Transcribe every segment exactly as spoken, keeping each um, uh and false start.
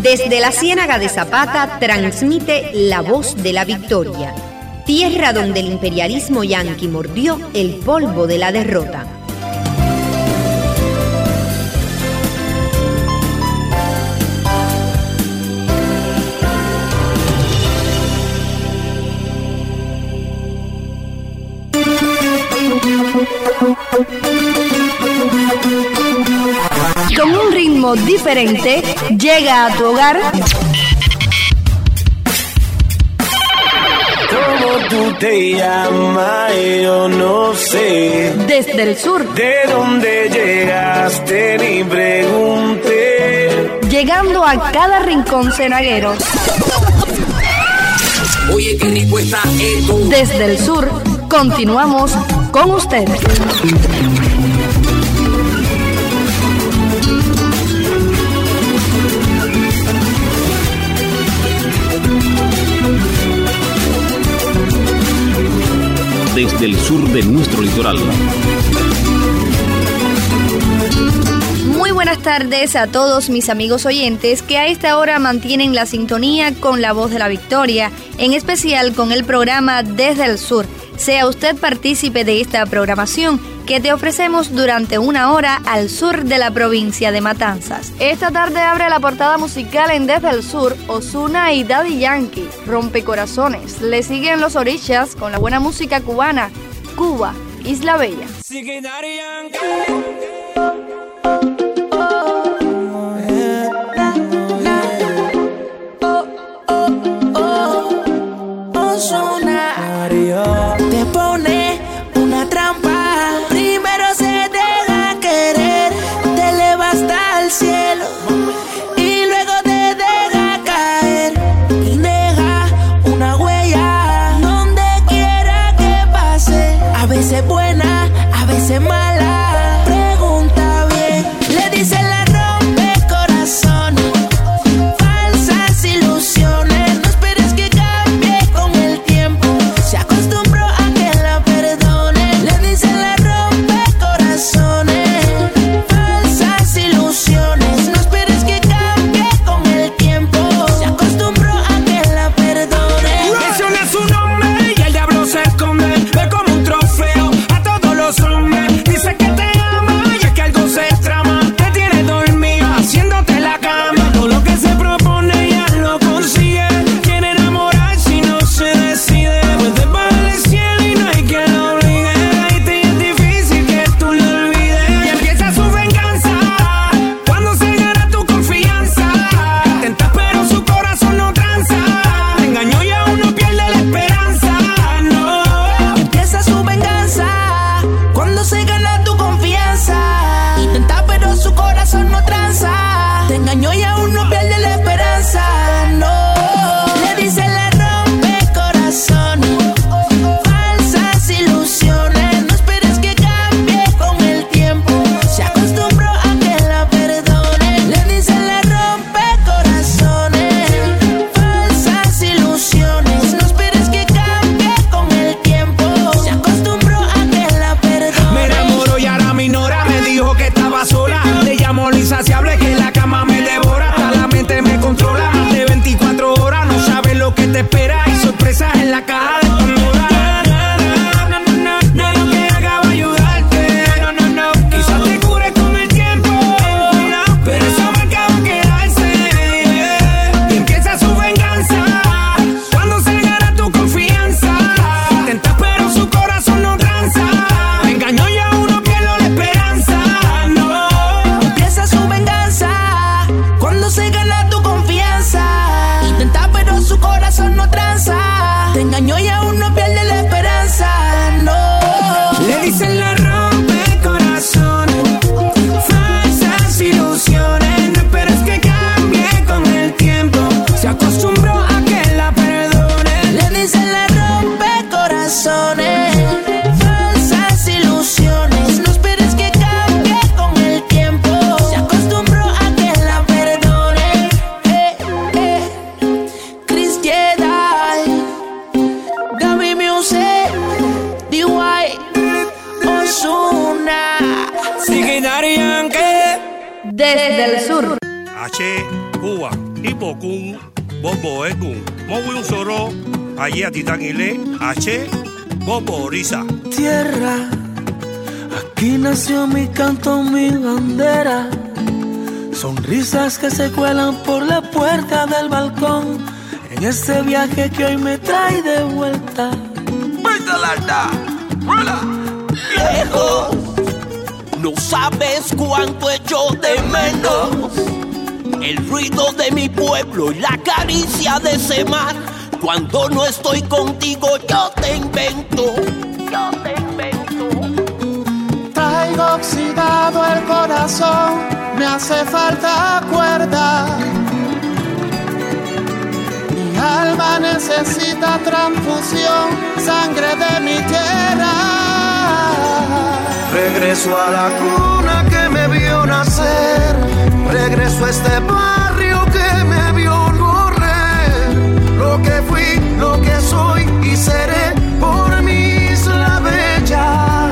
Desde la Ciénaga de Zapata transmite La Voz de la Victoria, tierra donde el imperialismo yanqui mordió el polvo de la derrota. Con un ritmo diferente, llega a tu hogar. ¿Cómo tú te llamas? Yo no sé. Desde el sur. ¿De dónde llegaste? Ni pregunté. Llegando a cada rincón cenaguero. Oye, qué rico está esto. Desde el sur, continuamos con ustedes. Desde el sur de nuestro litoral. Muy buenas tardes a todos mis amigos oyentes que a esta hora mantienen la sintonía con La Voz de la Victoria, en especial con el programa Desde el Sur. Sea usted partícipe de esta programación que te ofrecemos durante una hora al sur de la provincia de Matanzas. Esta tarde abre la portada musical en Desde el Sur, Ozuna y Daddy Yankee, Rompecorazones. Le siguen los Orishas con la buena música cubana, Cuba, Isla Bella. Sigue Daddy Yankee. Te pone una trampa, primero se deja querer, te eleva hasta el cielo y luego te deja caer y deja una huella donde quiera que pase, a veces buena, a veces mala, pregunta bien, le dice la rompe corazón, falsas ilusiones, no esperes que cambie con el tiempo, se acostumbró a que la perdone, le dice la rompe corazones, falsas ilusiones, no esperes que cambie con el tiempo, se acostumbró a que la perdone. Menciona su nombre y el diablo se esconde, ve como un trofeo a todos los hombres, dice que te ama y es que algo se trama, te tiene dormido haciéndote la cama, todo lo que se propone ya lo consigue, quiere enamorar si no se decide, puede bajar el cielo y no hay quien lo obligue, ahí te es difícil que tú lo olvides, y empieza su venganza, cuando se gana tu confianza, intentas pero su corazón no tranza, te engañó y aún no pierde la esperanza, no. Empieza su venganza cuando se gana tu confianza. Intenta pero su corazón no tranza. Te engañó y aún no pierde la esperanza. No. Le dice la rompe corazón. Falsas ilusiones. No esperes que cambie con el tiempo. Se acostumbró a que la perdone. Le dice la rompe corazones. Falsas ilusiones. No esperes que cambie con el tiempo. Se acostumbró a que la perdone. Me enamoró y ahora me ignora, me dijo que estaba sola, le llamo lo insaciable que la cama me devora, hasta la mente me controla, más de veinticuatro horas, no sabes lo que te espera y sorpresas en la caja de Pandora. No, no, no, no, no, que haga va a ayudarte, no, no, no, quizás te cure con el tiempo, pero eso marca va a quedarse, y empieza su venganza, cuando se gana tu confianza, intentas pero su corazón no tranza, me engañó y aún no pierdo la esperanza, no. Empieza su venganza cuando se gana tu confianza. Intenta pero su corazón no tranza. Te engañó y aún no pierde la esperanza. No. Le dicen la rompe corazón, falsas ilusiones, no esperes que cambie con el tiempo, se acostumbró a que la perdone. Le dicen la rompe corazones. Falsas ilusiones. No esperes que cambie con el tiempo. Se acostumbró a que la perdone. Eh, eh. Chris Jedi, Gaby Music, D Y, Ozuna. Sigue Daddy Yankee. Desde el sur. H, Cuba, Hipokun, Bobo Ekun, Mowi un soro, allí a Titangile, H, Bobo Orisa. Tierra, aquí nació mi canto, mi bandera. Sonrisas que se cuelan por la puerta del balcón. En este viaje que hoy me trae de vuelta. Viejo, no sabes cuánto echo de menos el ruido de mi pueblo y la caricia de ese mar. Cuando no estoy contigo yo te invento, yo te invento. Traigo oxidado el corazón, me hace falta cuerda. Mi alma necesita transfusión, sangre de mi tierra. Regreso a la cuna que me vio nacer, regreso a este barrio que me vio correr. Lo que fui, lo que soy y seré por mi isla bella.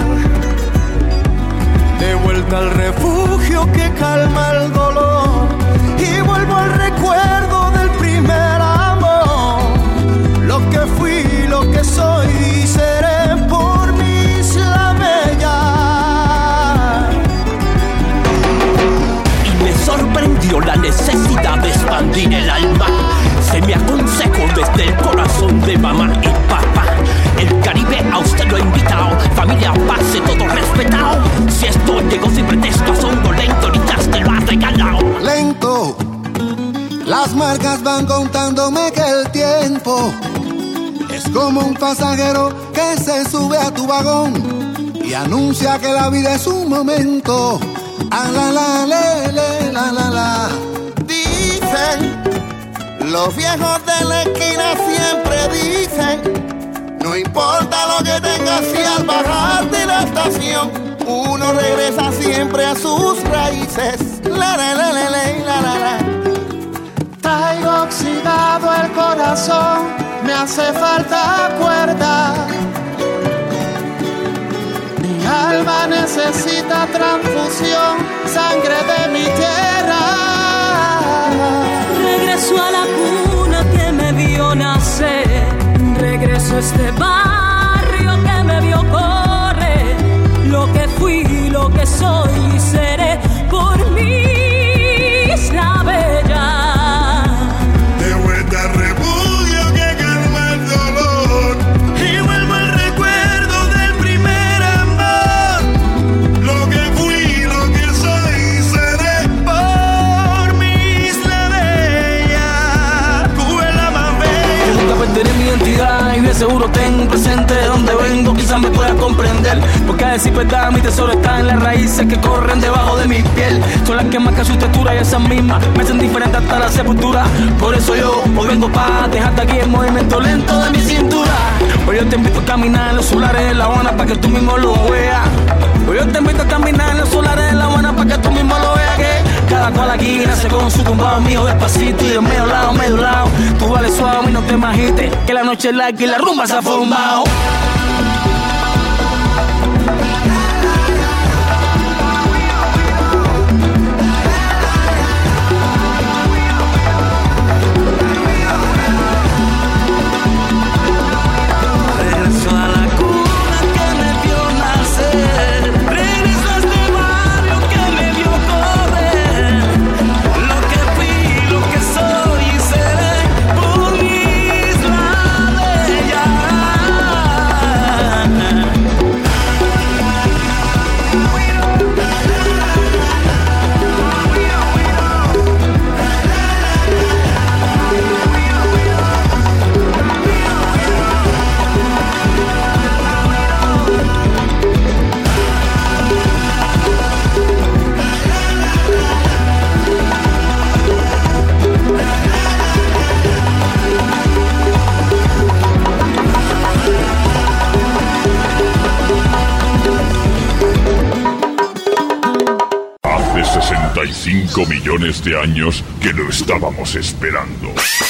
De vuelta al refugio que calma el dolor y vuelvo al recuerdo del primer amor. Lo que fui, lo que soy y seré por mi isla bella. Y me sorprendió la necesidad de expandir el alma. Se me aconsejó desde el corazón de mamá y papá. El Caribe a usted lo ha invitado, familia, pase, todo respetado. Si esto llegó sin pretexto, son lento, ni ya te lo has regalado. Lento, las marcas van contándome que el tiempo es como un pasajero que se sube a tu vagón y anuncia que la vida es un momento. Ah, la, la, le, le, la, la, la. Dicen, los viejos de la esquina siempre dicen, no importa lo que tengas si al bajar de la estación, uno regresa siempre a sus raíces. La, la, la, la, la, la, la, la. Traigo oxidado el corazón, me hace falta cuerda. Mi alma necesita transfusión, sangre de mi tierra. Regreso a la cuna que me vio nacer, regreso a este barrio que me vio correr. Lo que fui, lo que soy y seré por mi isla bella. De vuelta al refugio que calma el dolor y vuelvo al recuerdo del primer amor. Lo que fui, lo que soy y seré por mi isla bella. Tú eres la más bella. Yo nunca perderé mi identidad y de seguro tengo un presente de donde vengo, quizás me pueda comprender. Porque a decir verdad, mi tesoro está en las raíces que corren debajo de mi piel. Son las que marcan su textura y esas mismas me hacen diferente hasta la sepultura. Por eso yo hoy vengo para dejarte aquí el movimiento lento de mi cintura. Hoy yo te invito a caminar en los solares de La Habana para que tú mismo lo veas. Hoy yo te invito a caminar en los solares de La Habana para que tú mismo lo veas. Que cada cual aquí nace con su tumbado mío despacito y de medio lado, medio lado. Tú vales suave y no te agites, que la noche es larga y la rumba se ha formado. sesenta y cinco millones de años que lo estábamos esperando.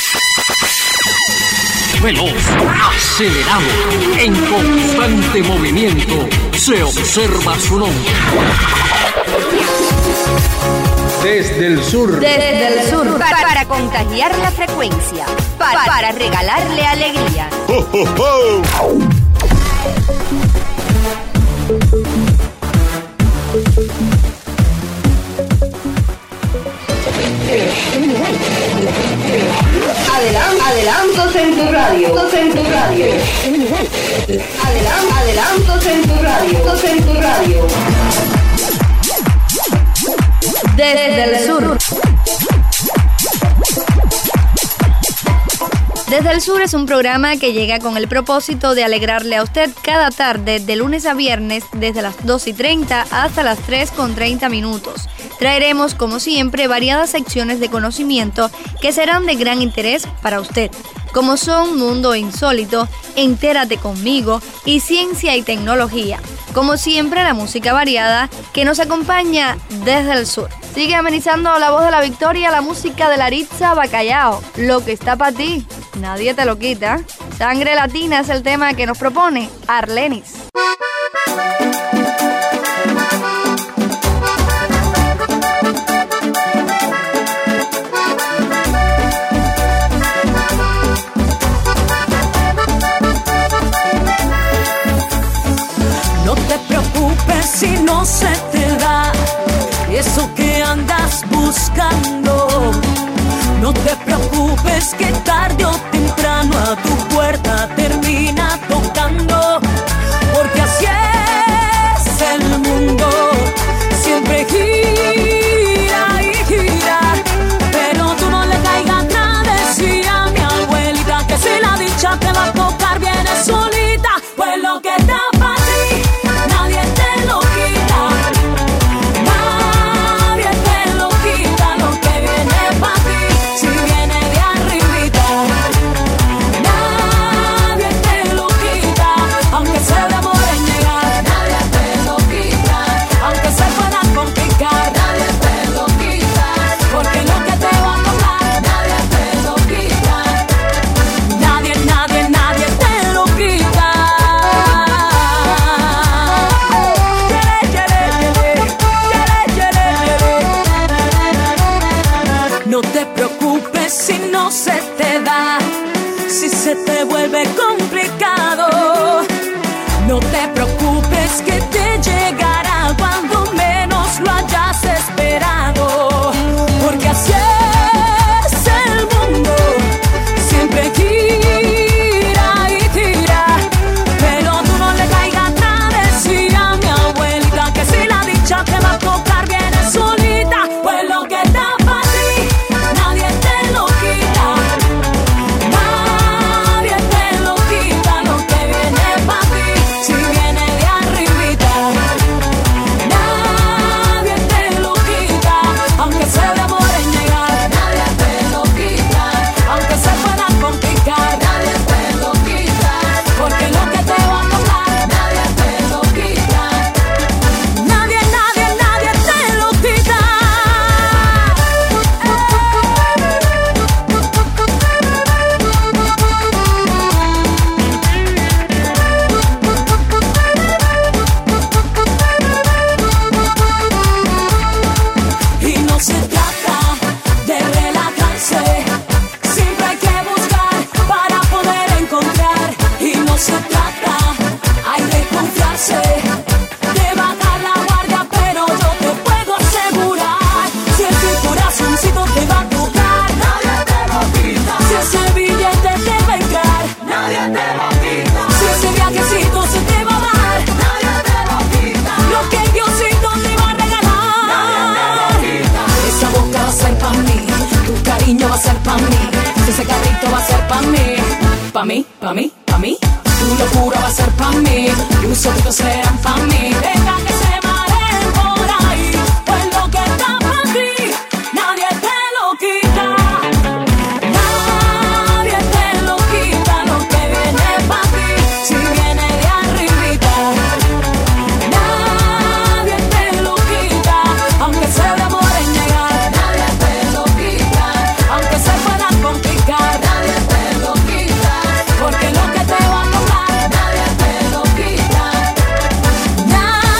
Veloz, acelerado, en constante movimiento, se observa su nombre. Desde el sur. Desde el sur. Para, para contagiar la frecuencia. Para, para regalarle alegría. ¡Oh, oh, oh! Adelan- adelantos en tu radio. En tu radio. Adelan- adelantos en tu radio. En tu radio. Desde el sur. Desde el Sur es un programa que llega con el propósito de alegrarle a usted cada tarde, de lunes a viernes, desde las dos y treinta hasta las tres con treinta minutos. Traeremos, como siempre, variadas secciones de conocimiento que serán de gran interés para usted, como son Mundo Insólito, Entérate Conmigo y Ciencia y Tecnología. Como siempre, la música variada que nos acompaña desde el sur. Sigue amenizando la voz de la victoria, la música de Laritza Bacallao. Lo que está para ti, nadie te lo quita. Sangre Latina es el tema que nos propone Arlenis. No te preocupes si no se te da eso que andas buscando. No te preocupes que tarde o temprano a tu puerta termina tocando. Porque así es el mundo, siempre gira y gira. Pero tú no le caigas nada, decía mi abuelita, que si la dicha te va a tocar viene solita. Pues lo que está para ti, nadie te lo quita. Nadie te lo quita, lo que viene para ti, si viene de arribita. Nadie te lo quita, aunque se demore en llegar. Nadie te lo quita, aunque se pueda complicar. Nadie te lo quita, porque lo que te va a tocar, nadie te lo quita. Nadie, nadie, nadie te lo quita. No te preocupes si no se te da, si se te vuelve complicado. No te preocupes que te llegará cuando menos lo hayas esperado. Porque así es el mundo, siempre gira y gira. Pero tú no le caigas nada, decía mi abuelita, que si la dicha te va a tocar viene solita. Pues lo que está para ti, nadie te lo quita. Nadie te lo quita, lo que viene para ti, si viene de arribita. Nadie te lo quita, aunque se demore en llegar. Nadie te lo quita, aunque se pueda complicar. Nadie te lo quita, porque lo que te va a tocar, nadie te lo quita. Nadie, nadie, nadie te lo quita. Y no se trata de relajarse, siempre hay que buscar para poder encontrar. Y no se trata, hay de confiarse, de bajar la guardia, pero yo te puedo asegurar, si ese corazoncito te va a tocar, nadie te lo quita. Si ese billete te va a entrar, nadie te lo quita. Si ese viajecito se te va a dar, nadie te lo quita. Lo que Diosito te va a regalar, nadie te lo quita. Esa boca va a ser pa' mí, tu cariño va a ser pa' mí, ese carrito va a ser pa' mí, pa' mí, pa' mí, pa' mí. Tu locura va a ser pa' mí, y mis ojitos serán pa' mí. Deja que se mareen por ahí, pues lo que está pa' ti, nadie te lo quita. Nadie te lo quita, lo que viene pa' ti, si viene de arribita. Nadie te lo quita, aunque se demore en llegar. Nadie te lo quita, aunque se pueda complicar. Nadie te lo quita, porque lo que te va a tocar, nadie te lo quita.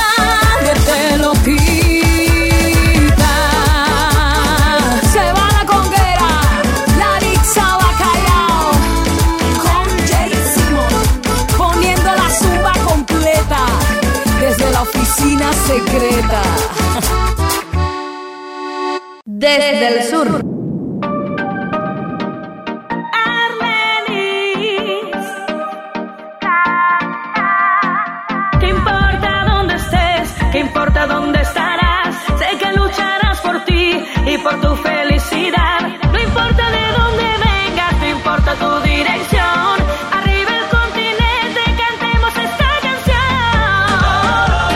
línea secreta. Desde el sur. ¿Qué importa dónde estés? ¿Qué importa dónde estarás? Sé que lucharás por ti y por tu felicidad. No importa de dónde vengas, no importa tu dirección. Arriba el continente, cantemos esta canción.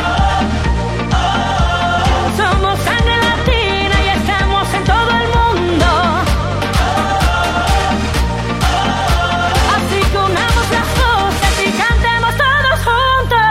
Somos sangre latina y estamos en todo el mundo. Así que unamos las voces y cantemos todos juntos.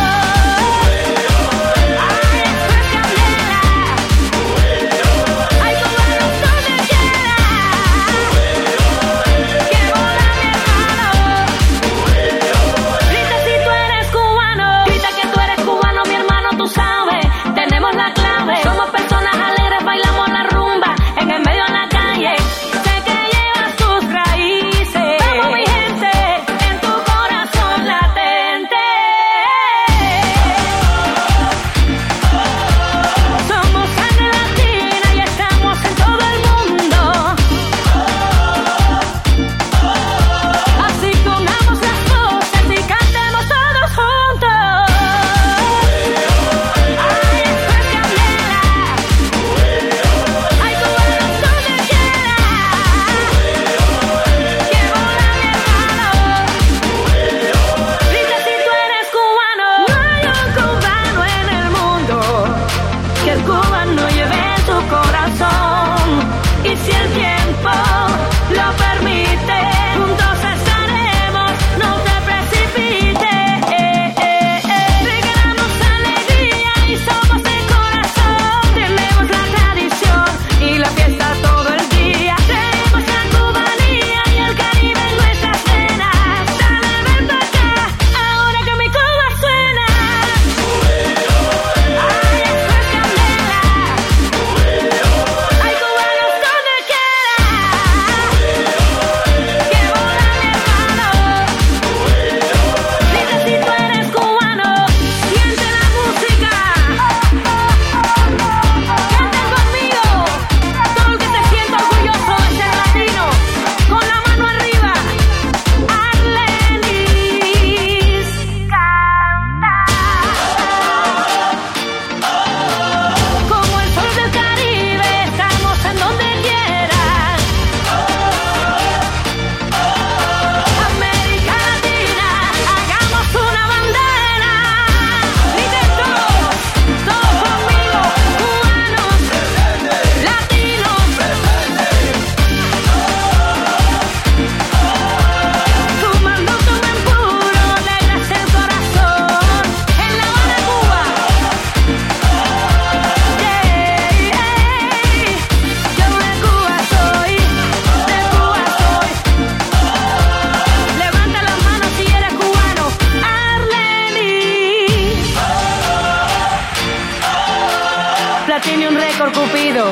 Tiene un récord Cupido.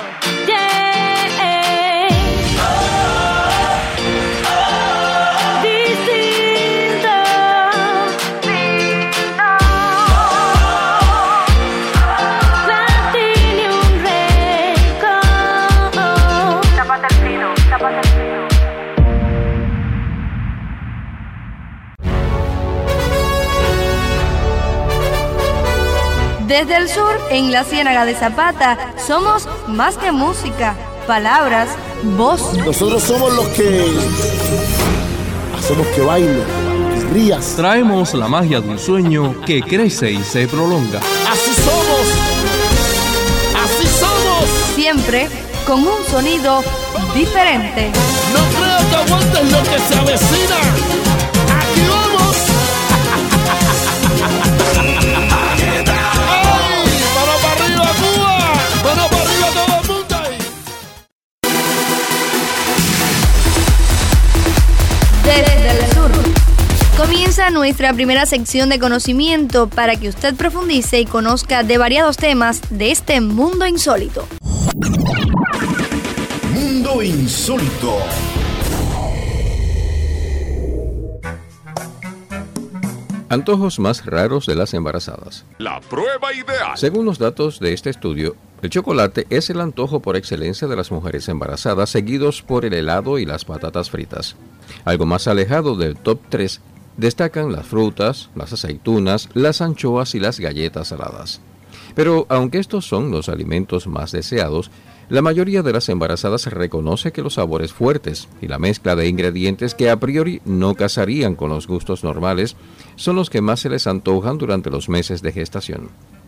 Yeah. Distinto. Tiene un récord. Tápate el pino, tápate el pino. Desde el sur, en la Ciénaga de Zapata, somos más que música, palabras, voz. Nosotros somos los que hacemos que baile, que rías. Traemos la magia de un sueño que crece y se prolonga. Así somos, así somos. Siempre con un sonido diferente. No creo que aguantes lo que se avecina. Aquí vamos. Desde el sur. Comienza nuestra primera sección de conocimiento para que usted profundice y conozca de variados temas de este mundo insólito. Mundo insólito. Antojos más raros de las embarazadas. La prueba ideal. Según los datos de este estudio, el chocolate es el antojo por excelencia de las mujeres embarazadas, seguidos por el helado y las patatas fritas. Algo más alejado del top tres destacan las frutas, las aceitunas, las anchoas y las galletas saladas. Pero aunque estos son los alimentos más deseados, la mayoría de las embarazadas reconoce que los sabores fuertes y la mezcla de ingredientes que a priori no casarían con los gustos normales son los que más se les antojan durante los meses de gestación.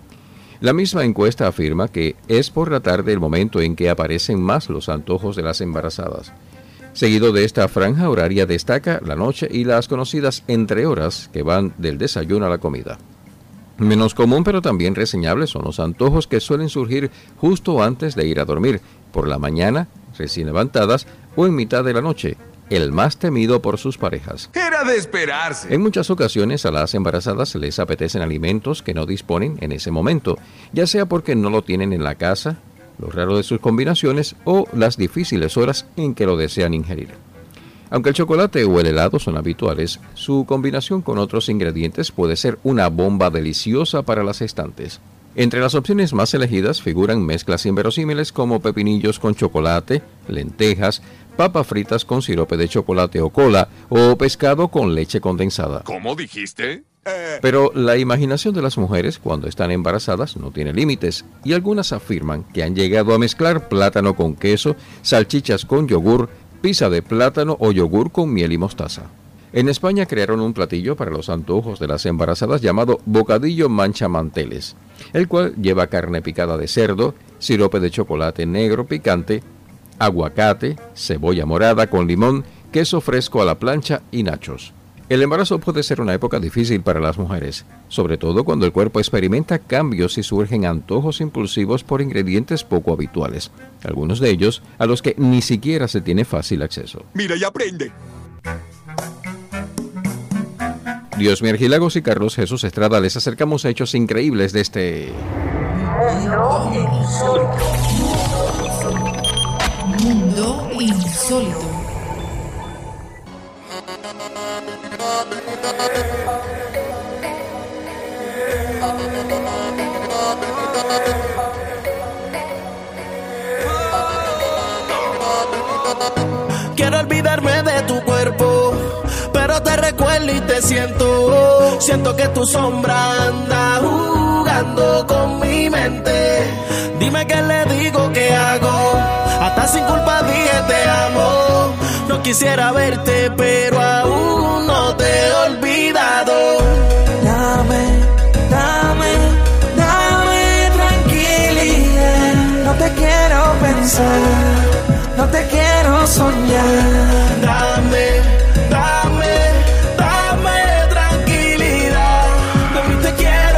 La misma encuesta afirma que es por la tarde el momento en que aparecen más los antojos de las embarazadas. Seguido de esta franja horaria destaca la noche y las conocidas entrehoras que van del desayuno a la comida. Menos común pero también reseñable son los antojos que suelen surgir justo antes de ir a dormir, por la mañana, recién levantadas o en mitad de la noche, el más temido por sus parejas. Era de esperarse. En muchas ocasiones a las embarazadas les apetecen alimentos que no disponen en ese momento, ya sea porque no lo tienen en la casa, lo raro de sus combinaciones o las difíciles horas en que lo desean ingerir. Aunque el chocolate o el helado son habituales, su combinación con otros ingredientes puede ser una bomba deliciosa para las gestantes. Entre las opciones más elegidas figuran mezclas inverosímiles como pepinillos con chocolate, lentejas, papas fritas con sirope de chocolate o cola o pescado con leche condensada. ¿Cómo dijiste? Pero la imaginación de las mujeres cuando están embarazadas no tiene límites y algunas afirman que han llegado a mezclar plátano con queso, salchichas con yogur, pizza de plátano o yogur con miel y mostaza. En España crearon un platillo para los antojos de las embarazadas llamado bocadillo manchamanteles, el cual lleva carne picada de cerdo, sirope de chocolate negro picante, aguacate, cebolla morada con limón, queso fresco a la plancha y nachos. El embarazo puede ser una época difícil para las mujeres, sobre todo cuando el cuerpo experimenta cambios y surgen antojos impulsivos por ingredientes poco habituales, algunos de ellos a los que ni siquiera se tiene fácil acceso. Mira y aprende. Dios Argilagos y Carlos Jesús Estrada les acercamos a hechos increíbles de este... Mundo insólito. Mundo insólito. Quiero olvidarme de tu cuerpo, pero te recuerdo y te siento. Siento que tu sombra anda jugando con mi mente. Dime qué le digo, qué hago. Hasta sin culpa dije te amo. No quisiera verte, pero aún no te he olvidado. Dame, dame, dame tranquilidad. No te quiero pensar, no te quiero soñar. Dame, dame, dame tranquilidad. De mí te quiero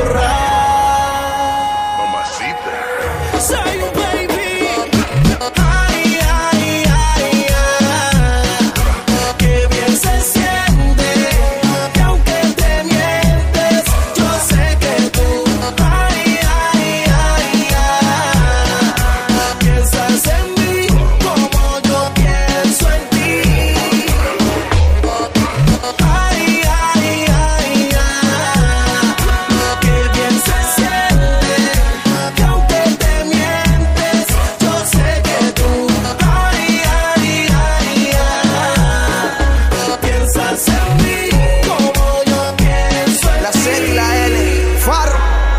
borrar. Mamacita. Soy un baby. Ay, ay, ay, ay. Qué bien se siente. Que aunque te mientes, yo sé que tú. Ay, ay, ay, ay. Piensas en mí como yo pienso en ti. Ay, ay, ay, ay. Qué bien se siente. Que aunque te mientes, yo sé que tú. Ay, ay, ay, ay. Piensas en mí como yo pienso en ti. La C y la L, Faro.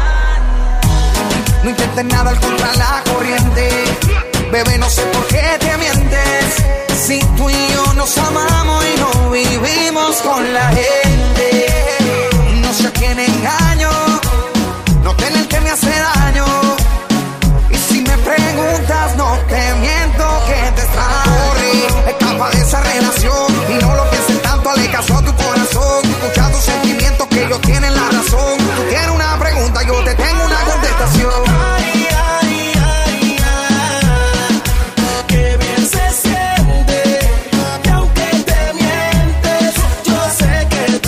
No intentes nadar contra la corriente. Bebé, no sé por qué te mientes. Si tú y yo nos amamos y no vivimos con la gente. No sé a quién engaño. No tener que me hace daño. Y si me preguntas, no te miento que te extraño. Escapa de esa relación y no lo pienses tanto. Hazle caso a tu corazón. Escucha tus sentimientos que ellos tienen la razón. Tú tienes una pregunta, yo te tengo una contestación. Ay, ay, ay, ay. Qué bien se siente. Que aunque te mientes, yo sé que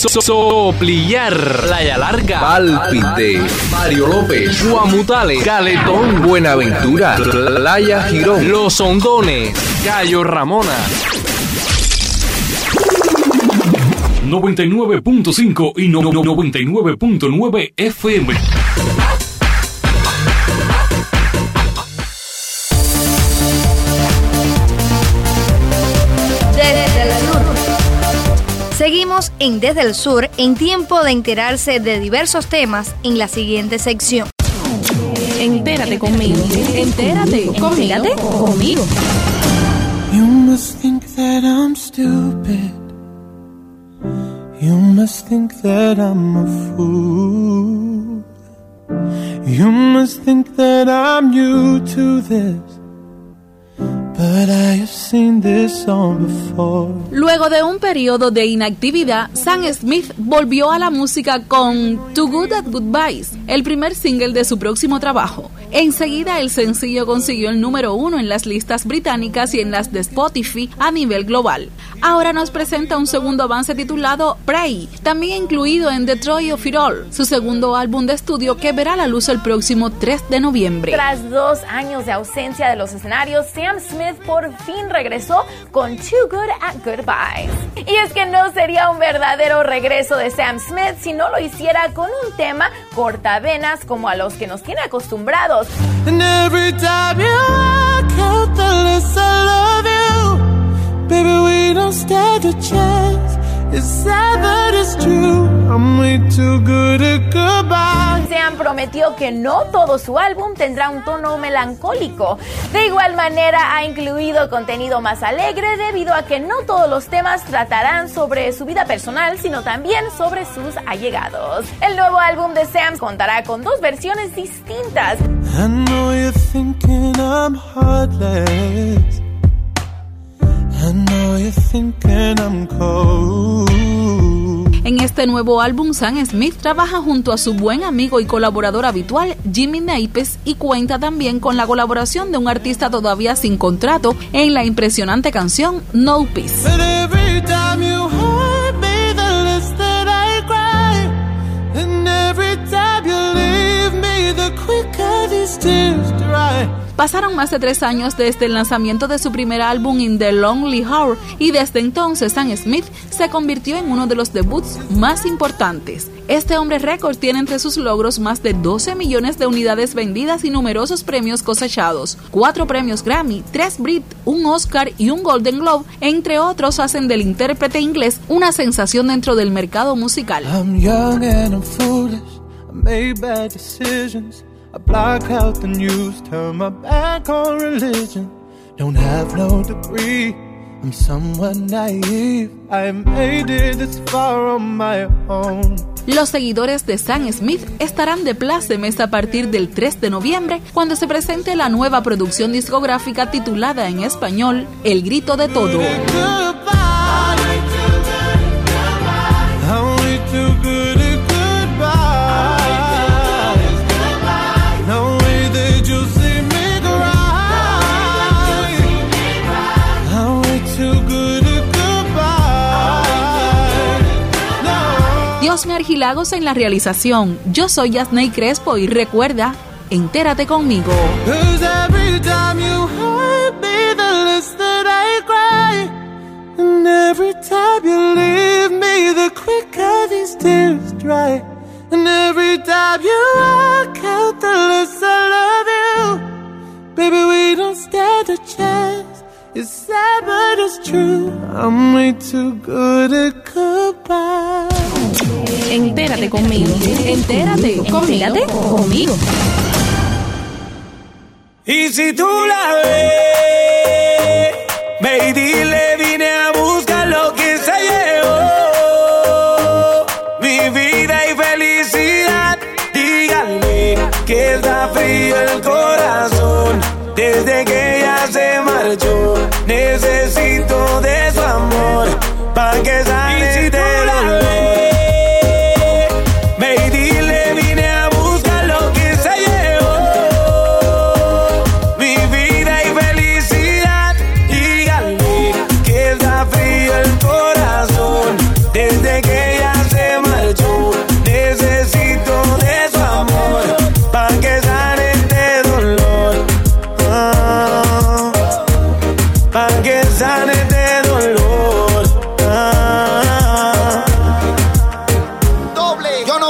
Soplillar, Playa Larga, Pálpite, Mario López, Guamutales, Caletón, Buenaventura, Playa Girón, Los Hondones, Cayo Ramona. noventa y nueve punto cinco y no, no, noventa y nueve punto nueve F M. Desde el sur. Seguimos en Desde el Sur, en tiempo de enterarse de diversos temas en la siguiente sección. Entérate conmigo. Entérate conmigo. conmigo. You must think that I'm stupid. You must think that I'm a fool. You must think that I'm new to this. But I have seen this song before. Luego de un periodo de inactividad, Sam Smith volvió a la música con Too Good at Goodbyes, el primer single de su próximo trabajo. Enseguida el sencillo consiguió el número uno en las listas británicas y en las de Spotify a nivel global. Ahora nos presenta un segundo avance titulado Pray, también incluido en The Joy of It All, su segundo álbum de estudio que verá la luz el próximo tres de noviembre. Tras dos años de ausencia de los escenarios, Sam Smith por fin regresó con Too Good at Goodbyes. Y es que no sería un verdadero regreso de Sam Smith si no lo hiciera con un tema cortavenas como a los que nos tiene acostumbrados. And every time you walk out the list, I love you. Baby, we don't stand a chance. It's sad but it's true. I'm way too good at goodbye. Sam prometió que no todo su álbum tendrá un tono melancólico. De igual manera ha incluido contenido más alegre debido a que no todos los temas tratarán sobre su vida personal, sino también sobre sus allegados. El nuevo álbum de Sam contará con dos versiones distintas. I know you're thinking I'm heartless. I know you're thinking I'm cold. En este nuevo álbum, Sam Smith trabaja junto a su buen amigo y colaborador habitual, Jimmy Napes, y cuenta también con la colaboración de un artista todavía sin contrato en la impresionante canción No Peace. But every time you hurt me, the less that I cry. And every time you leave me, the quicker these tears dry. Pasaron más de tres años desde el lanzamiento de su primer álbum In the Lonely Hour y desde entonces Sam Smith se convirtió en uno de los debuts más importantes. Este hombre récord tiene entre sus logros más de doce millones de unidades vendidas y numerosos premios cosechados. Cuatro premios Grammy, tres Brit, un Oscar y un Golden Globe, entre otros, hacen del intérprete inglés una sensación dentro del mercado musical. I'm young and I'm foolish. I made bad decisions. I block out the news, turn my back on religion. Don't have no degree, I'm somewhat naive. I made it this far on my own. Los seguidores de Sam Smith estarán de plácemes a partir del tres de noviembre, cuando se presente la nueva producción discográfica titulada en español El Grito de Todo. Diosme Argilagos en la realización. Yo soy Yasney Crespo y recuerda, entérate conmigo. And every time you leave me, the quicker these tears dry. And every time you walk out the less I love you. Baby, we don't stand a chance. It's sad but it's true. I'm way too good at goodbye. Entérate conmigo. Entérate conmigo. conmigo. Y si tú la ves, ve y dile, vine a buscar lo que se llevó. Mi vida y felicidad, díganle que está frío el corazón. Desde que ella se marchó, necesito de su amor, pa' que sane si de la ve. Ve y dile, vine a buscar lo que se llevó. Mi vida y felicidad, díganle que está frío el corazón. Desde que ella se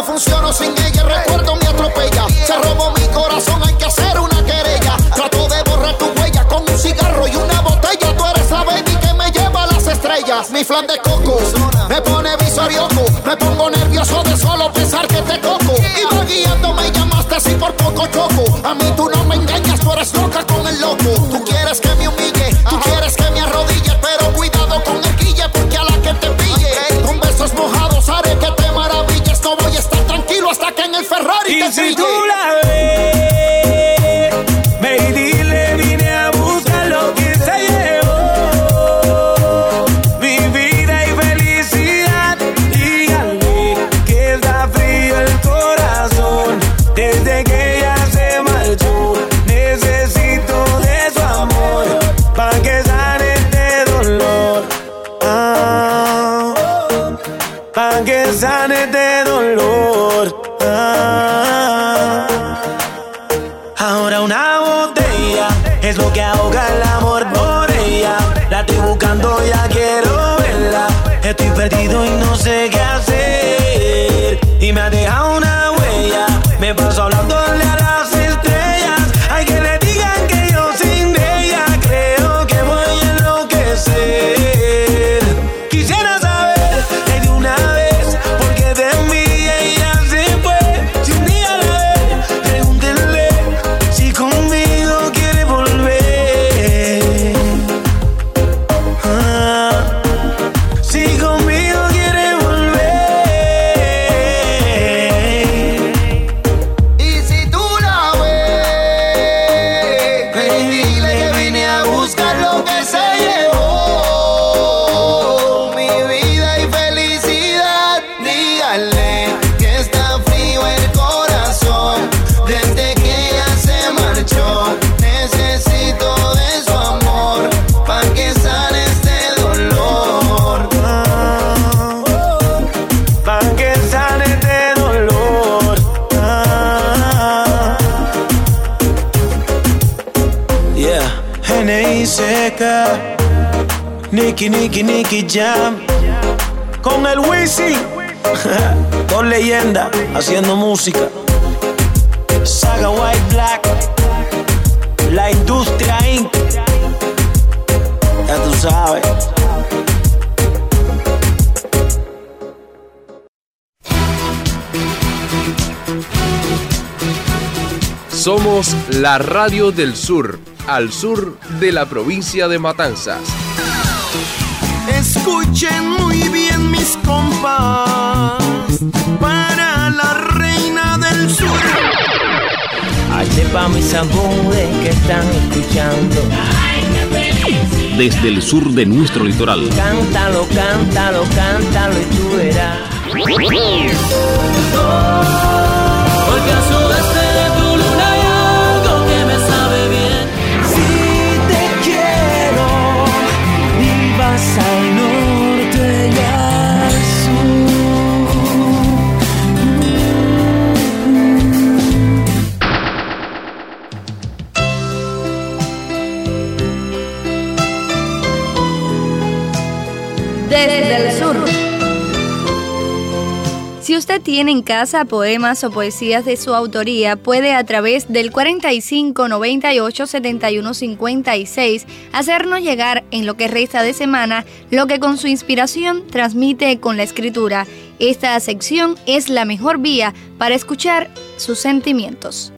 no funciono sin ella, recuerdo me atropella. Se robó mi corazón, hay que hacer una querella. Trato de borrar tu huella con un cigarro y una botella. Tú eres la baby que me lleva a las estrellas. Mi flan de coco me pone visorioco. Me pongo nervioso de solo pensar que te toco. Iba guiando, me llamaste así por poco choco. A mí tú no me engañas, tú eres loca con el loco. Tú quieres que me humille, tú quieres que me arrodille, pero cuidado con el guille porque a la que te pille con besos mojados haré que te maravilles. No voy a estar tranquilo hasta que en el Ferrari y te si brille. tú la ves, ve y dile vine a buscar lo que se llevó. Mi vida y felicidad, dígale que está frío el corazón desde que ella se marchó. Necesito de su amor pa' que sane este dolor. Ah, pa' que sane este dolor. Ah, ahora una botella es lo que ahoga el amor por ella. La estoy buscando, ya quiero verla. Estoy perdido y no sé qué hacer. Y me ha dejado una huella. Me paso hablándole a las estrellas. Hay que le digan que yo sin ella creo que voy a enloquecer. Quisiera saber de una vez por qué de mí ella se fue. Si un día la ve, pregúntenle si conmigo quiere volver. Ah, si conmigo quiere volver. Y si tú la ves, ve y dile que vine a buscar lo que se llevó. Mi vida y felicidad, dígale que está frío el corazón desde que ella se marchó. Necesito de su amor pa' que sane este dolor. Pa' que sane este dolor. Ah. Yeah, N I seca, Nicky, Nicky, Nicky Jam, con el Wisin, dos leyendas haciendo música. Saga White Black, la industria incorporated. Ya tú sabes. Somos la radio del sur, al sur de la provincia de Matanzas. Escuchen muy bien mis compas, para la reina del sur. Hazte pa' mis amores que están escuchando. Desde el sur de nuestro litoral. Cántalo, cántalo, cántalo y tú verás. Porque al sudeste de tu luna hay algo que me sabe bien. Si te quiero y vas al norte y al Desde el sur. Si usted tiene en casa poemas o poesías de su autoría, puede a través del cuarenta y cinco, noventa y ocho, setenta y uno, cincuenta y seis hacernos llegar en lo que resta de semana lo que con su inspiración transmite con la escritura. Esta sección es la mejor vía para escuchar sus sentimientos.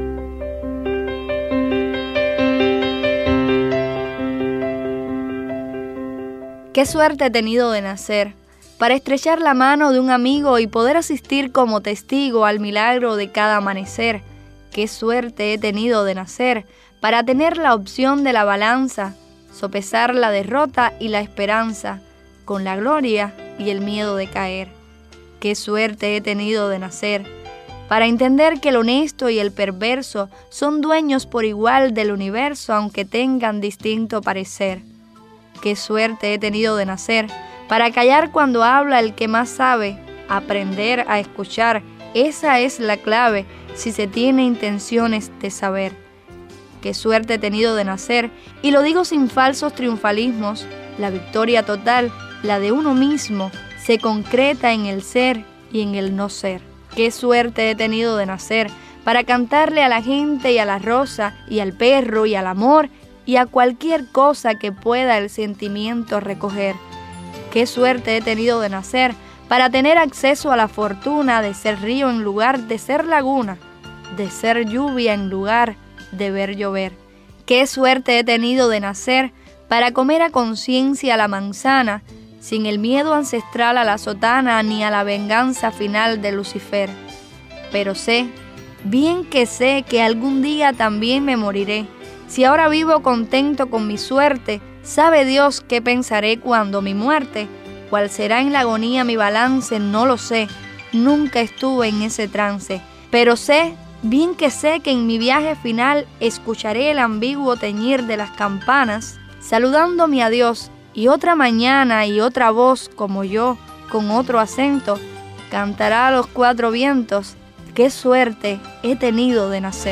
Qué suerte he tenido de nacer para estrechar la mano de un amigo y poder asistir como testigo al milagro de cada amanecer. Qué suerte he tenido de nacer para tener la opción de la balanza, sopesar la derrota y la esperanza, con la gloria y el miedo de caer. Qué suerte he tenido de nacer para entender que el honesto y el perverso son dueños por igual del universo, aunque tengan distinto parecer. Qué suerte he tenido de nacer para callar cuando habla el que más sabe, aprender a escuchar, esa es la clave si se tiene intenciones de saber. Qué suerte he tenido de nacer, y lo digo sin falsos triunfalismos, la victoria total, la de uno mismo, se concreta en el ser y en el no ser. Qué suerte he tenido de nacer para cantarle a la gente y a la rosa y al perro y al amor y a cualquier cosa que pueda el sentimiento recoger. Qué suerte he tenido de nacer para tener acceso a la fortuna de ser río en lugar de ser laguna, de ser lluvia en lugar de ver llover. Qué suerte he tenido de nacer para comer a conciencia la manzana, sin el miedo ancestral a la sotana ni a la venganza final de Lucifer. Pero sé, bien que sé que algún día también me moriré. Si ahora vivo contento con mi suerte, sabe Dios qué pensaré cuando mi muerte. Cuál será en la agonía mi balance, no lo sé. Nunca estuve en ese trance. Pero sé, bien que sé que en mi viaje final escucharé el ambiguo teñir de las campanas, saludando mi adiós, y otra mañana y otra voz como yo, con otro acento, cantará a los cuatro vientos. Qué suerte he tenido de nacer.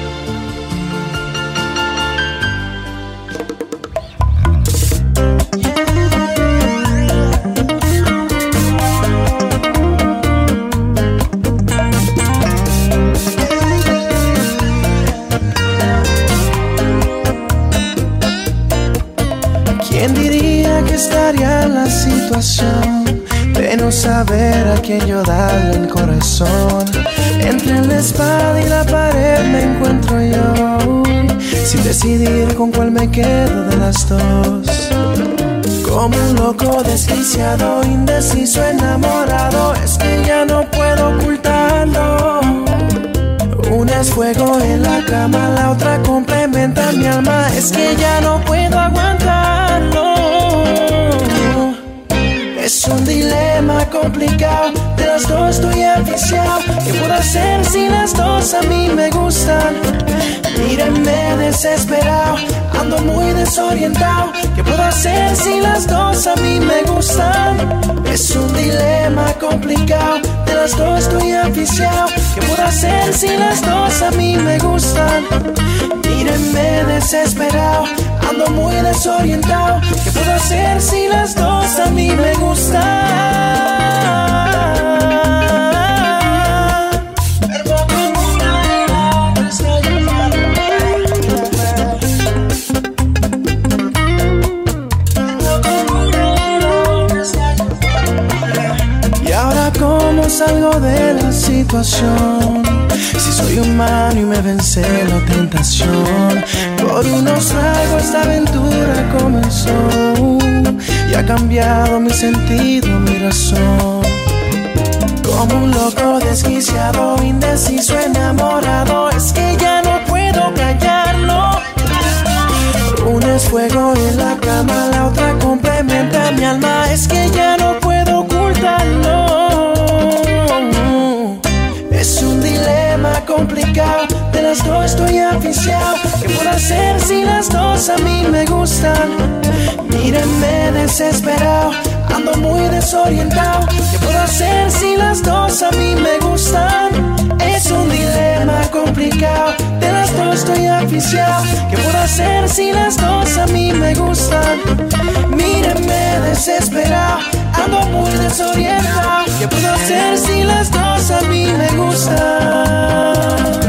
¿Quién diría que estaría en la situación de no saber a quién yo darle el corazón? Entre la espada y la pared me encuentro yo, sin decidir con cuál me quedo de las dos. Como un loco desquiciado, indeciso, enamorado, es que ya no puedo ocultarlo. Una es fuego en la cama, la otra complementa mi alma, es que ya no puedo aguantarlo. Es un dilema complicado, de las dos estoy enviciado. ¿Qué puedo hacer si las dos a mí me gustan? Mírenme desesperado, ando muy desorientado. ¿Qué puedo hacer si las dos a mí me gustan? Es un dilema complicado, de las dos estoy enviciado. ¿Qué puedo hacer si las dos a mí me gustan? Mírenme desesperado, ando muy desorientado. ¿Qué puedo hacer si las dos a mí me gustan? Y ahora cómo salgo de la situación, si soy humano y me vence la tentación. Por unos tragos esta aventura comenzó y ha cambiado mi sentido, mi razón. Como un loco desquiciado, indeciso, enamorado, es que ya no puedo callarlo. Una es fuego en la cama, la otra complementa mi alma, es que ya no puedo ocultarlo. Es un dilema complicado, de las dos estoy aficiado. ¿Qué puedo hacer si las dos a mí me gustan? Mírenme desesperado, ando muy desorientado. ¿Qué puedo hacer si las dos a mí me gustan? Es un dilema complicado, de las dos estoy aficiado. ¿Qué puedo hacer si las dos a mí me gustan? Mírenme desesperado, ando muy desorientado. ¿Qué puedo hacer si las dos a mí me gustan?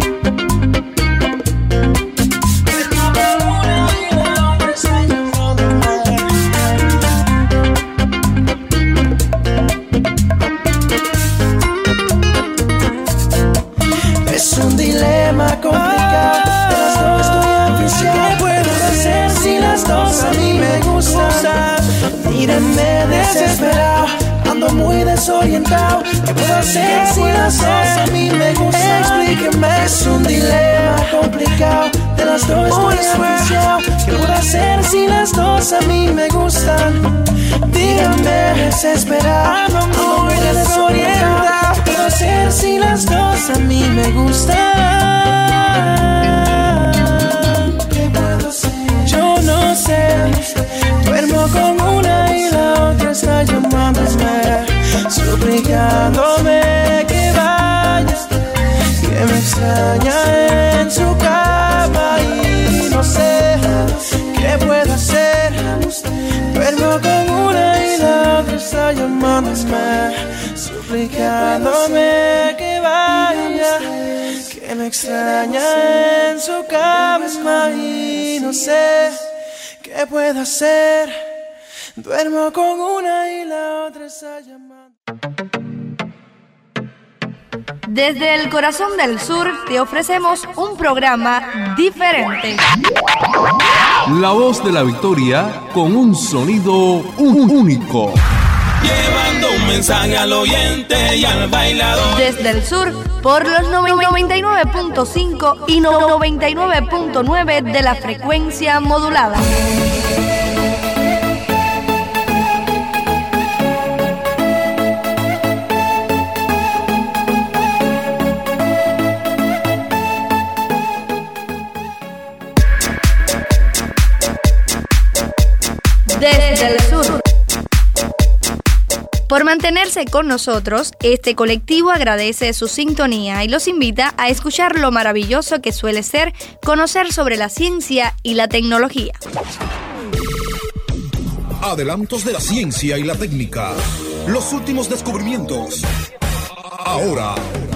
Es un dilema complicado, de las dos estoy aficiado. ¿Qué puedo hacer si las dos a mí me gustan? Mírenme desesperado, ando muy desorientado. ¿Qué puedo hacer si las dos a mí me gustan? Explíqueme. Es un dilema complicado, de las dos estoy aficiado. ¿Qué puedo hacer si las dos a mí me gustan? Díganme desesperado, ando muy desorientado. ¿Qué puedo hacer si las dos a mí me gustan? ¿Qué puedo hacer? Yo no sé. Duermo con una y la otra está llamándome, suplicándome que vayas, que me extraña en su cama y no sé qué puedo hacer. Duermo con una y la otra está llamándome, suplicándome me extraña en su cama y no sé qué puedo hacer. Duermo con una y la otra está llamando. Desde el corazón del sur te ofrecemos un programa diferente. La voz de la victoria con un sonido único. Llevando un mensaje al oyente y al bailador. Desde el sur, por los noventa y nueve punto cinco y noventa y nueve punto nueve de la frecuencia modulada. Desde el sur. Por mantenerse con nosotros, este colectivo agradece su sintonía y los invita a escuchar lo maravilloso que suele ser conocer sobre la ciencia y la tecnología. Adelantos de la ciencia y la técnica. Los últimos descubrimientos. Ahora.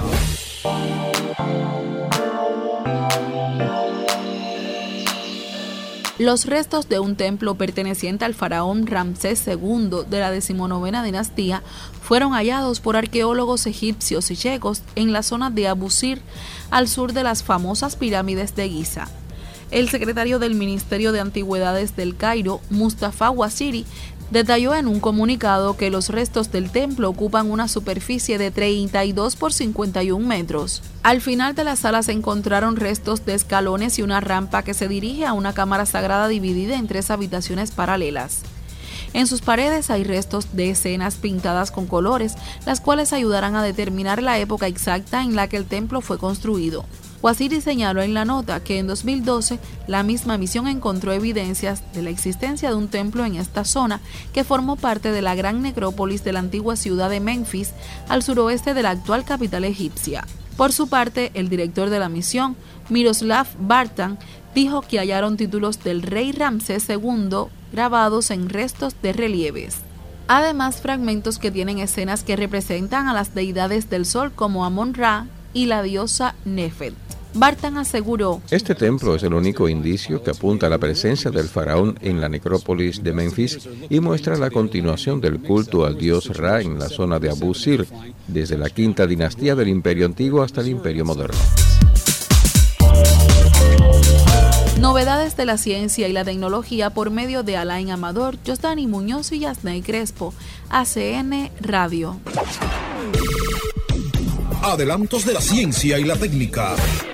Los restos de un templo perteneciente al faraón Ramsés segundo de la decimonovena dinastía fueron hallados por arqueólogos egipcios y checos en la zona de Abu Sir, al sur de las famosas pirámides de Giza. El secretario del Ministerio de Antigüedades del Cairo, Mustafa Wasiri, detalló en un comunicado que los restos del templo ocupan una superficie de treinta y dos por cincuenta y un metros. Al final de la sala se encontraron restos de escalones y una rampa que se dirige a una cámara sagrada dividida en tres habitaciones paralelas. En sus paredes hay restos de escenas pintadas con colores, las cuales ayudarán a determinar la época exacta en la que el templo fue construido. Wasiri señaló en la nota que en dos mil doce la misma misión encontró evidencias de la existencia de un templo en esta zona que formó parte de la gran necrópolis de la antigua ciudad de Memphis, al suroeste de la actual capital egipcia. Por su parte, el director de la misión, Miroslav Bartan, dijo que hallaron títulos del rey Ramsés segundo grabados en restos de relieves. Además, fragmentos que tienen escenas que representan a las deidades del sol como Amon-Ra y la diosa Nefet. Bartan aseguró: este templo es el único indicio que apunta a la presencia del faraón en la necrópolis de Memphis y muestra la continuación del culto al dios Ra en la zona de Abu Sir, desde la quinta dinastía del Imperio Antiguo hasta el Imperio Moderno. Novedades de la ciencia y la tecnología por medio de Alain Amador, Josdani Muñoz y Yasney Crespo. A C N Radio. Adelantos de la ciencia y la técnica.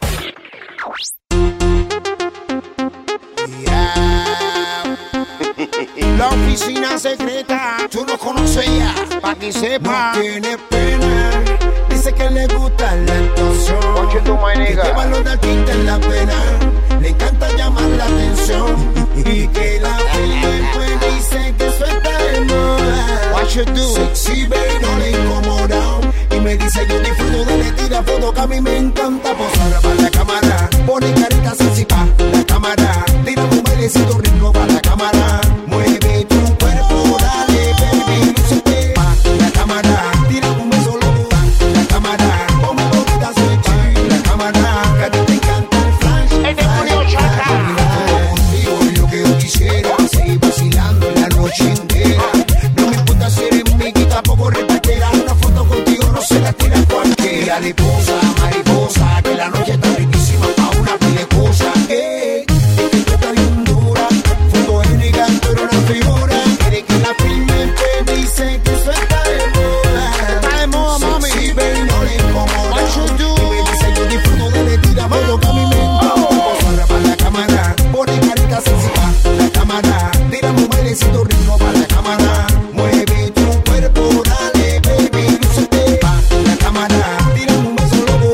La oficina secreta, tú lo conoces ya, pa' que sepa. No tiene pena, dice que le gusta la actuación, que lleva los datitos en la pena, le encanta llamar la atención y que la filme pues dice que eso está de moda. What you do? Sexy baby, no le incomoda y me dice yo disfruto de le tira foto que a mí me encanta posar para la cámara, pone carita sexy pa' la cámara, tira un bailecito rico para la cámara, mueve tu cuerpo, dale baby, lúcete pa' la cámara, tira un beso loco pa' la cámara, ponme bonita sexy la cámara, que a ti te encanta el flash, el demonio chaca. Contigo yo que yo quisiera seguir vacilando en la noche entera, no me importa si eres miki, tampoco repetera, una foto contigo no se la tira cualquiera, mariposa, mariposa, que la noche está riquísima pa' una pile de cosas, eh, es que tú estás bien dura, fotogénica, pero una figura, quiere que la filme, pues dice que eso está de moda, está de moda, mami, sexy, baby, no le incomoda, y me dice yo disfruto de le tira foto que a mí me encanta, posar para la cámara, pone carita sexy pa' la cámara, tírame un bailecito rico para la cámara, mueve tu cuerpo, dale baby, lúcete pa' la cámara, tírame un beso loco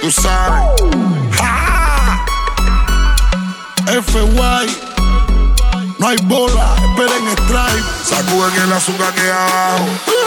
tú sabes. ¡Ja! F Y, no hay bola, esperen strike. Sacude que el azúcar queda abajo,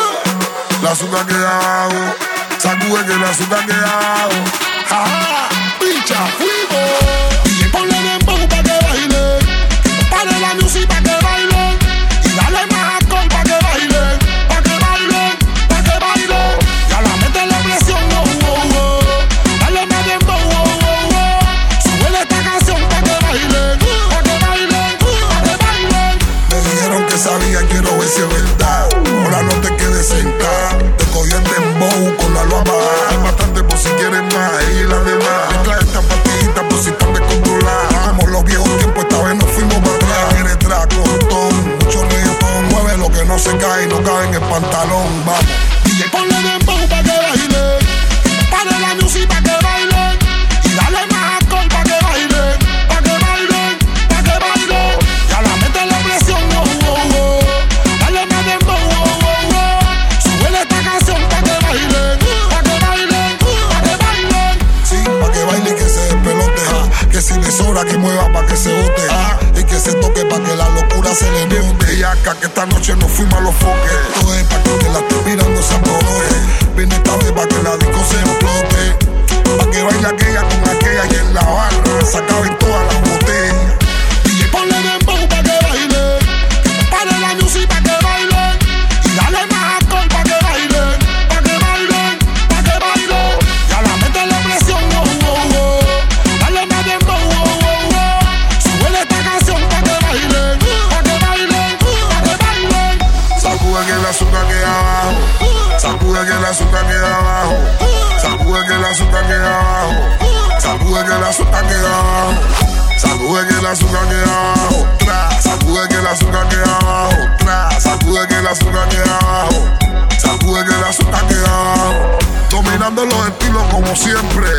la azúcar queda abajo. Sacude que el azúcar queda abajo. ¡Ja! ¡Picha, fuimos! Y ponle dembow pa' que baile, pare la música pa' que baile, y dale más alcohol pa' que baile, pa' que baile, pa' que baile. Y a la mete la presión, oh, oh, oh. Dale más dembow, oh, oh, oh. Súbele esta canción pa' que baile, pa' que baile, pa' que baile. Me dijeron que sabía, quiero ver si es verdad. Ahora no te quedes sentada, te cogí el dembow con la luz apagada. Hay bastante por si quieres más y las demás. Mezcla esta pastillita por si están descontroladas. Como los viejos tiempos, esta vez nos fuimos para atrás. Eres traco, ton, mucho reggaetón. Mueve lo que no se cae y no cabe en el pantalón. Vamos. D J, ponle dembow pa' que baile, pare la música pa' que baile, y dale más alcohol pa' que baile, pa' que baile, pa' que baile. Y a la mete la presión, oh, oh, oh. Dale más dembow, oh, oh, oh. Súbele esta canción pa' que baile, pa' que baile, pa' que baile. Sí, pa' que baile y que se despelote, ah. Que si le sobra que mueva pa' que se bote, ah. Y que se toque pa' que la locura se le note. Y acá que esta noche nos fuimos a los foques. Todo es pa' que te la esté mirando se aproveche. Vine esta vez pa' que la disco se explote, pa' que baile aquella con aquella y en la barra se acaben todas las botellas. D J, ponle dembow pa' que baile, pare la música pa' que baile, y dale más alcohol pa' que baile, pa' que baile, pa' que baile. Y a la mete la presión, oh, oh, oh. Dale más dembow, oh, oh, oh. Súbele esta canción pa' que baile, pa' que baile, pa' que baile. Sacude que el azúcar queda abajo, sacude que el azúcar queda abajo, sacude que el azúcar queda abajo, sacude que el azúcar queda abajo, sacude que el azúcar queda abajo, tra, sacude que el azúcar queda abajo, tra, sacude que el azúcar queda abajo, sacude que el azúcar queda abajo. Dominando los estilos como siempre.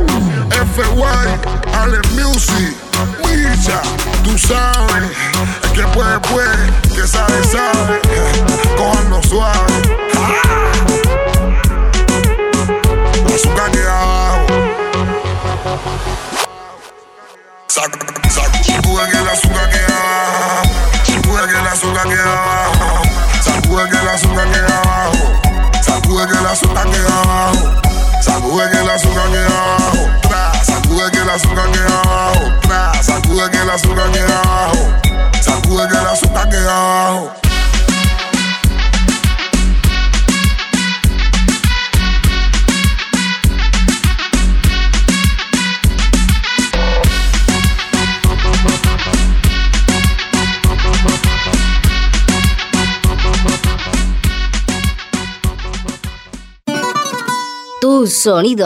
F Y, Allen Music, Micha, tú sabes, el que puede, puede, que sabe, sabe, cójanlo suave. La azúcar queda abajo. Sacude que el azúcar queda abajo, sacude que el azúcar queda abajo, sacude que el azúcar queda abajo, sacude que el azúcar queda abajo, sacude que el azúcar queda abajo, tra, sacude que el azúcar queda abajo, tra, sacude que el azúcar queda abajo, sacude que el azúcar queda abajo. Tu sonido.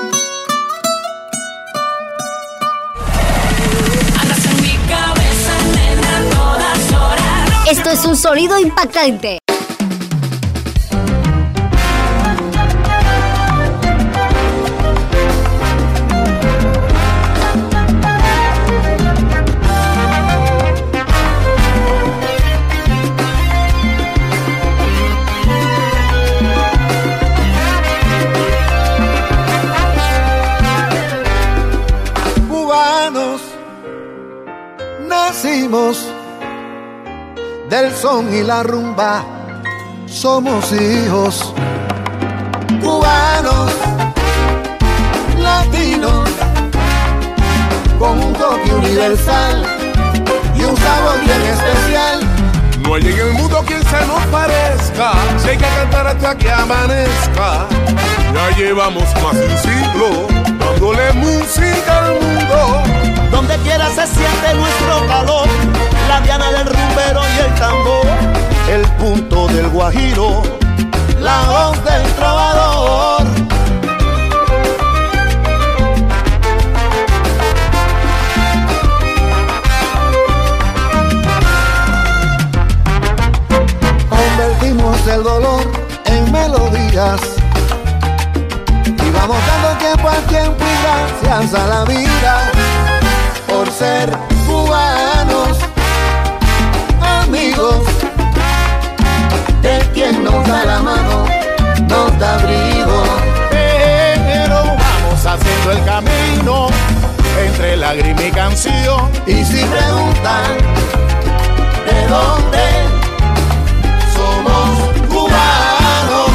Esto es un sonido impactante. Del son y la rumba, somos hijos cubanos, latinos, con un toque universal y un sabor bien especial. No hay en el mundo quien se nos parezca, si hay que cantar hasta que amanezca. Ya llevamos más de un siglo dándole música al mundo. Donde quiera se siente nuestro calor, la diana del rumbero y el tambor, el punto del guajiro, la voz del trovador. Convertimos el dolor en melodías y vamos dando tiempo al tiempo y gracias a la vida por ser cubanos, amigos de quien nos da la mano, nos da abrigo. Pero vamos haciendo entre lágrima y canción. Y si preguntan de dónde somos cubanos,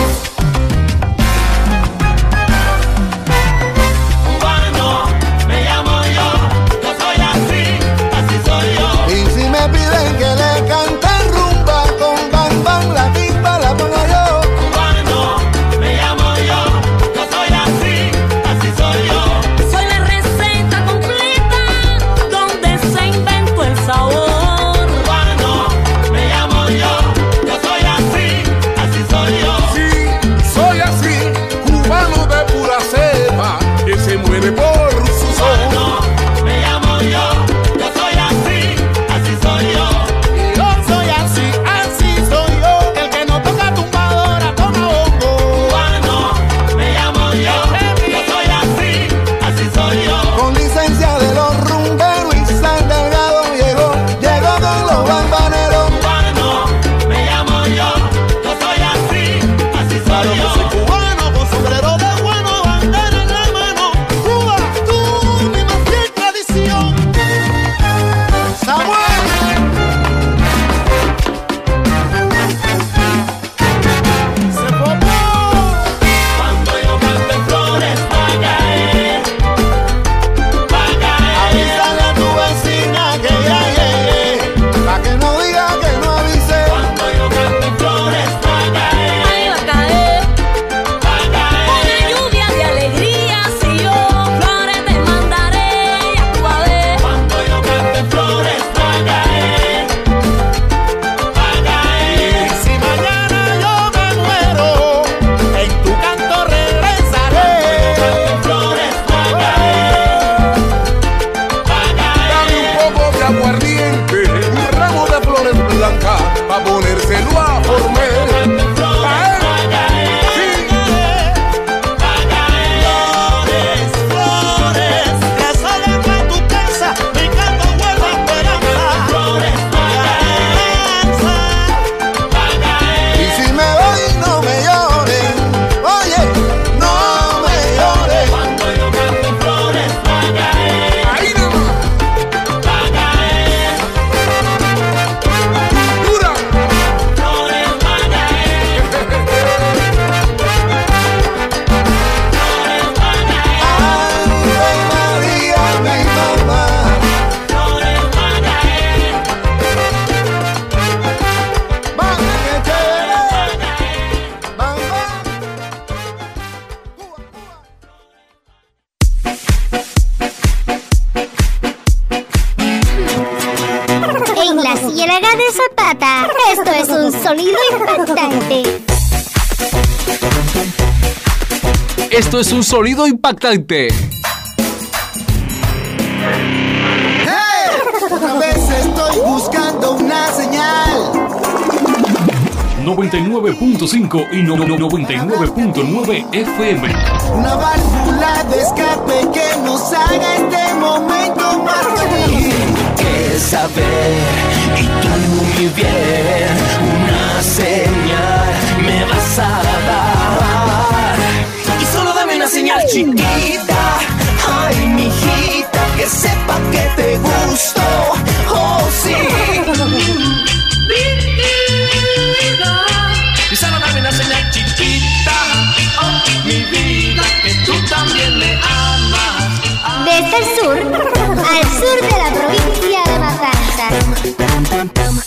Cubano, me llamo yo, yo soy así, así soy yo. y si me piden que le cante rumba con bam bam, la pista la pongo yo. Cubano, me llamo yo, yo soy así, así soy yo. Soy la receta completa donde se inventó el sabor. Cubano, me llamo yo, yo soy así, así soy yo. Sí, soy así, cubano de pura cepa, que se muere por su son. Cubano, me llamo yo, yo soy así, así soy yo. Yo soy así, así soy yo, el que no toca tumbadora, toma hongo. Cubano, me llamo yo, yo soy así, así soy yo. Con licencia de los rumberos y San Delgado llegó, llegó con los bambaneros. Cubano, me llamo yo, yo soy así, así Claro soy que yo. soy cubano con sombrero de bueno, bandera en la mano. Cuba, tú, mi más fiel tradición. Samuel, Se formó. Cuando yo canto en flores va a caer, va a caer. avísale a tu vecina que ya llegué, pa' que no diga que no avise. Cuando yo canto en flores va a caer, Ahí va a caer va a caer. una lluvia de alegría. Si yo flores te mandaré, ya tú vas a ver. Cuando yo canto en flores va a caer, va a caer. Si mañana yo me muero, en tu canto regresaré. En flores va a caer, va a caer. Dame un poco de aguardiente, un ramo de flores blancas, pa' ponérselo a formar. En flores va a caer, va a caer. Flores, flores, que salgan a tu casa, mi canto vuelve a esperanza. Flores va a caer, va a caer. Y si me voy no me lloren, oye, no me lloren. Cuando yo canto en flores va a caer, Ahí nomás, va a caer. dura. Flores va a caer, flores va a caer. Ay, María, mi mamá, Flores va a caer, van que chévere, van, van. En la Ciénaga de Zapata, esto es un sonido impactante. Esto es un sonido impactante. ¡Hey! Otra vez estoy buscando una señal. noventa y nueve punto cinco y no- no- noventa y nueve punto nueve F M. Una válvula de escape que nos haga este momento más feliz. Que saber y tú mi bien, una señal me vas a dar. Y solo dame una señal chiquita, ay mijita, que sepa que te gusto, oh sí. Y solo dame una señal chiquita, oh mi vida, que tú también me amas. Desde el sur al sur de la provincia de Matanzas.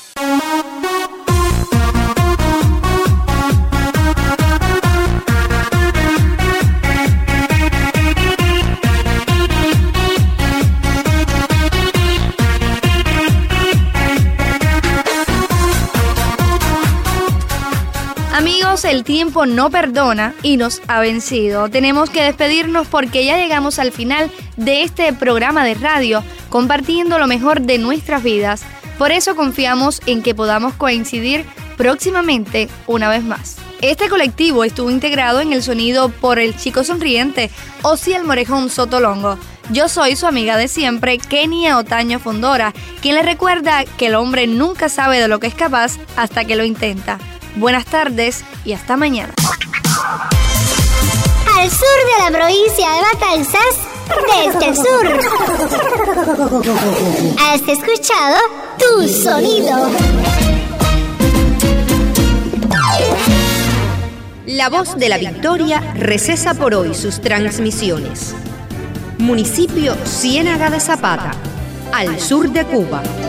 Amigos, el tiempo no perdona y nos ha vencido. Tenemos que despedirnos porque ya llegamos al final de este programa de radio, compartiendo lo mejor de nuestras vidas. Por eso confiamos en que podamos coincidir próximamente una vez más. Este colectivo estuvo integrado en el sonido por el chico sonriente Osiel Morejón Sotolongo. Yo soy su amiga de siempre, Kenia Otaño Fondora, quien le recuerda que el hombre nunca sabe de lo que es capaz hasta que lo intenta. Buenas tardes y hasta mañana. Al sur de la provincia de Matanzas, desde el sur. Has escuchado Tu Sonido. La Voz de la Victoria recesa por hoy sus transmisiones. Municipio Ciénaga de Zapata, al sur de Cuba.